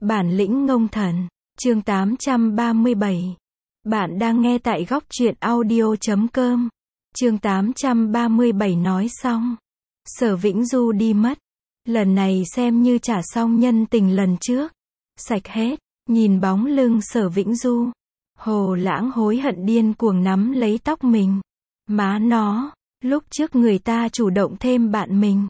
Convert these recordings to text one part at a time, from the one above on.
Bản lĩnh ngông thần. Chương 837. Bạn đang nghe tại góc truyện audio.com. Chương 837 nói xong. Sở Vĩnh Du đi mất. Lần này xem như trả xong nhân tình lần trước. Sạch hết. Nhìn bóng lưng Sở Vĩnh Du. Hồ Lãng hối hận điên cuồng nắm lấy tóc mình. Má nó, lúc trước người ta chủ động thêm bạn mình.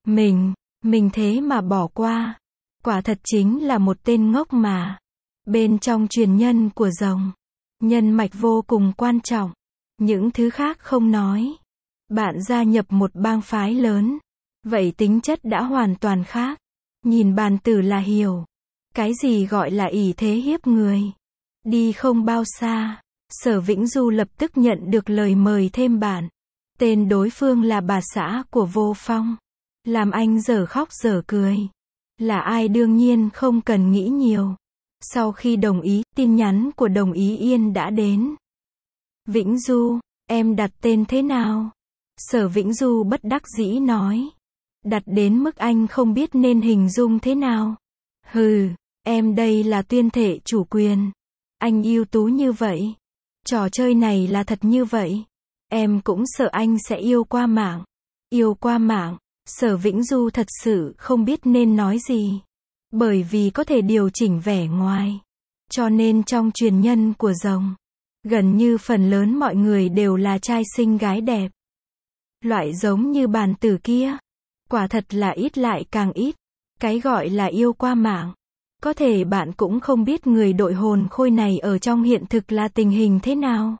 Mình thế mà bỏ qua. Quả thật chính là một tên ngốc mà. Bên trong truyền nhân của rồng, nhân mạch vô cùng quan trọng. Những thứ khác không nói. Bạn gia nhập một bang phái lớn. Vậy tính chất đã hoàn toàn khác. Nhìn bàn tử là hiểu. Cái gì gọi là ỷ thế hiếp người. Đi không bao xa, Sở Vĩnh Du lập tức nhận được lời mời thêm bạn. Tên đối phương là bà xã của Vô Phong. Làm anh dở khóc dở cười. Là ai đương nhiên không cần nghĩ nhiều. Sau khi đồng ý, tin nhắn của Đồng Ý Yên đã đến. Vĩnh Du, em đặt tên thế nào? Sở Vĩnh Du bất đắc dĩ nói. Đặt đến mức anh không biết nên hình dung thế nào. Hừ, em đây là tuyên thệ chủ quyền. Anh ưu tú như vậy. Trò chơi này là thật như vậy. Em cũng sợ anh sẽ yêu qua mạng. Yêu qua mạng. Sở Vĩnh Du thật sự không biết nên nói gì. Bởi vì có thể điều chỉnh vẻ ngoài. Cho nên trong truyền nhân của rồng, gần như phần lớn mọi người đều là trai xinh gái đẹp. Loại giống như bàn tử kia. Quả thật là ít lại càng ít. Cái gọi là yêu qua mạng. Có thể bạn cũng không biết người đội hồn khôi này ở trong hiện thực là tình hình thế nào.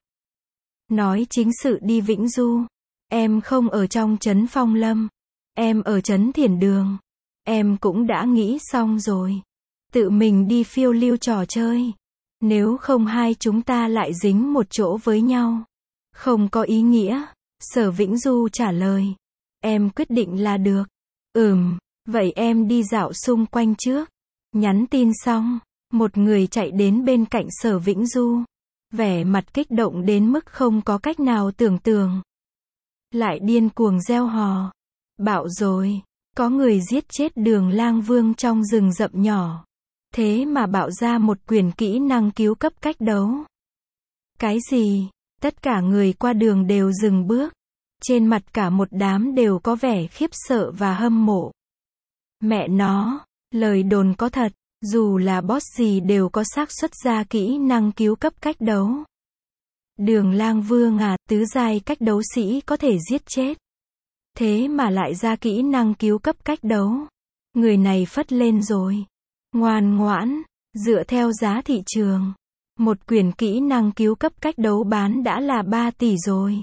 Nói chính sự đi Vĩnh Du. Em không ở trong trấn Phong Lâm. Em ở trấn Thiền Đường. Em cũng đã nghĩ xong rồi. Tự mình đi phiêu lưu trò chơi. Nếu không hai chúng ta lại dính một chỗ với nhau. Không có ý nghĩa. Sở Vĩnh Du trả lời. Em quyết định là được. Vậy em đi dạo xung quanh trước. Nhắn tin xong, một người chạy đến bên cạnh Sở Vĩnh Du. Vẻ mặt kích động đến mức không có cách nào tưởng tượng. Lại điên cuồng reo hò. Bạo rồi, có người giết chết Đường Lang Vương trong rừng rậm nhỏ. Thế mà bạo ra một quyền kỹ năng cứu cấp cách đấu. Cái gì? Tất cả người qua đường đều dừng bước. Trên mặt cả một đám đều có vẻ khiếp sợ và hâm mộ. Mẹ nó, lời đồn có thật, dù là boss gì đều có xác suất ra kỹ năng cứu cấp cách đấu. Đường Lang Vương à, tứ giai cách đấu sĩ có thể giết chết. Thế mà lại ra kỹ năng cứu cấp cách đấu. Người này phất lên rồi. Ngoan ngoãn, dựa theo giá thị trường. Một quyển kỹ năng cứu cấp cách đấu bán đã là 3 tỷ rồi.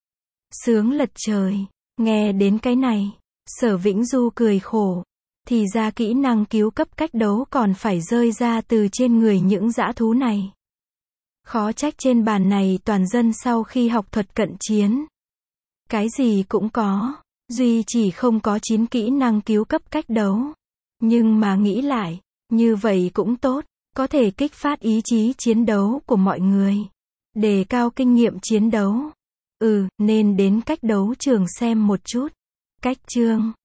Sướng lật trời. Nghe đến cái này, Sở Vĩnh Du cười khổ. Thì ra kỹ năng cứu cấp cách đấu còn phải rơi ra từ trên người những dã thú này. Khó trách trên bàn này toàn dân sau khi học thuật cận chiến. Cái gì cũng có, duy chỉ không có 9 kỹ năng cứu cấp cách đấu. Nhưng mà nghĩ lại, như vậy cũng tốt, có thể kích phát ý chí chiến đấu của mọi người. Đề cao kinh nghiệm chiến đấu. Nên đến cách đấu trường xem một chút. Cách chương.